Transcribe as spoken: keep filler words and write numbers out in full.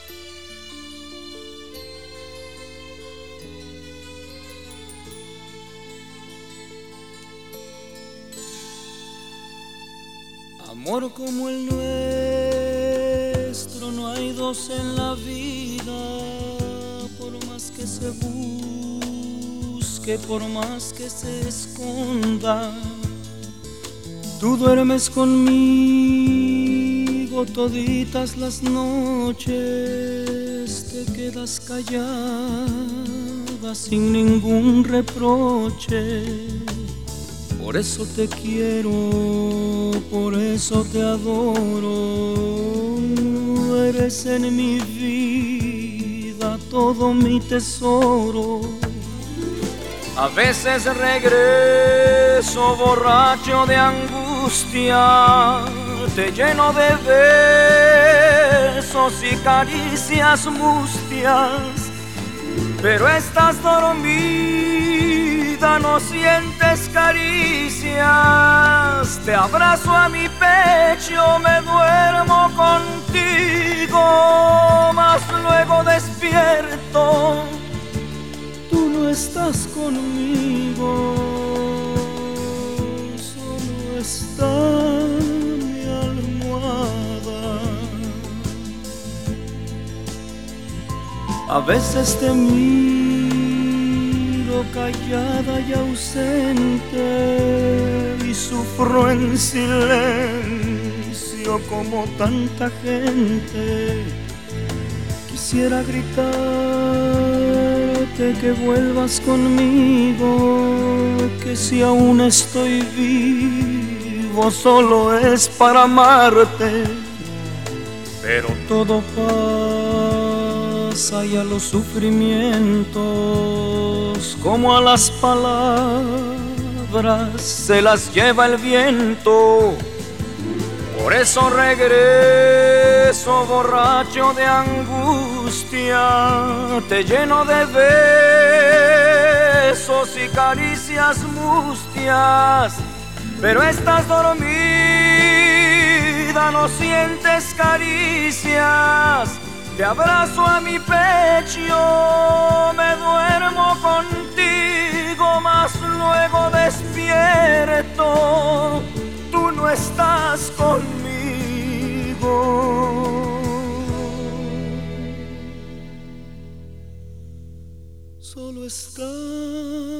Amor como el nuestro no hay dos en la vida, por más que se busque, por más que se esconda. Tú duermes conmigo toditas las noches, te quedas callada sin ningún reproche. Por eso te quiero, por eso te adoro. Eres en mi vida todo mi tesoro. A veces regreso borracho de angustia, te lleno de besos y caricias mustias, pero estás dormida, no sientes caricias. Te abrazo a mi pecho, me duermo contigo, mas luego despierto, tú no estás conmigo, solo está mi almohada. A veces te miro callada y ausente y sufro en silencio como tanta gente. Quisiera gritarte que vuelvas conmigo, que si aún estoy vivo solo es para amarte, pero todo pasa y a los sufrimientos como a las palabras se las lleva el viento. Por eso regreso borracho de angustia, te lleno de besos y caricias mustias, pero estás dormida, no sientes caricias. Te abrazo a mi pecho, me duermo contigo, mas luego despierto, tú no estás conmigo. Solo está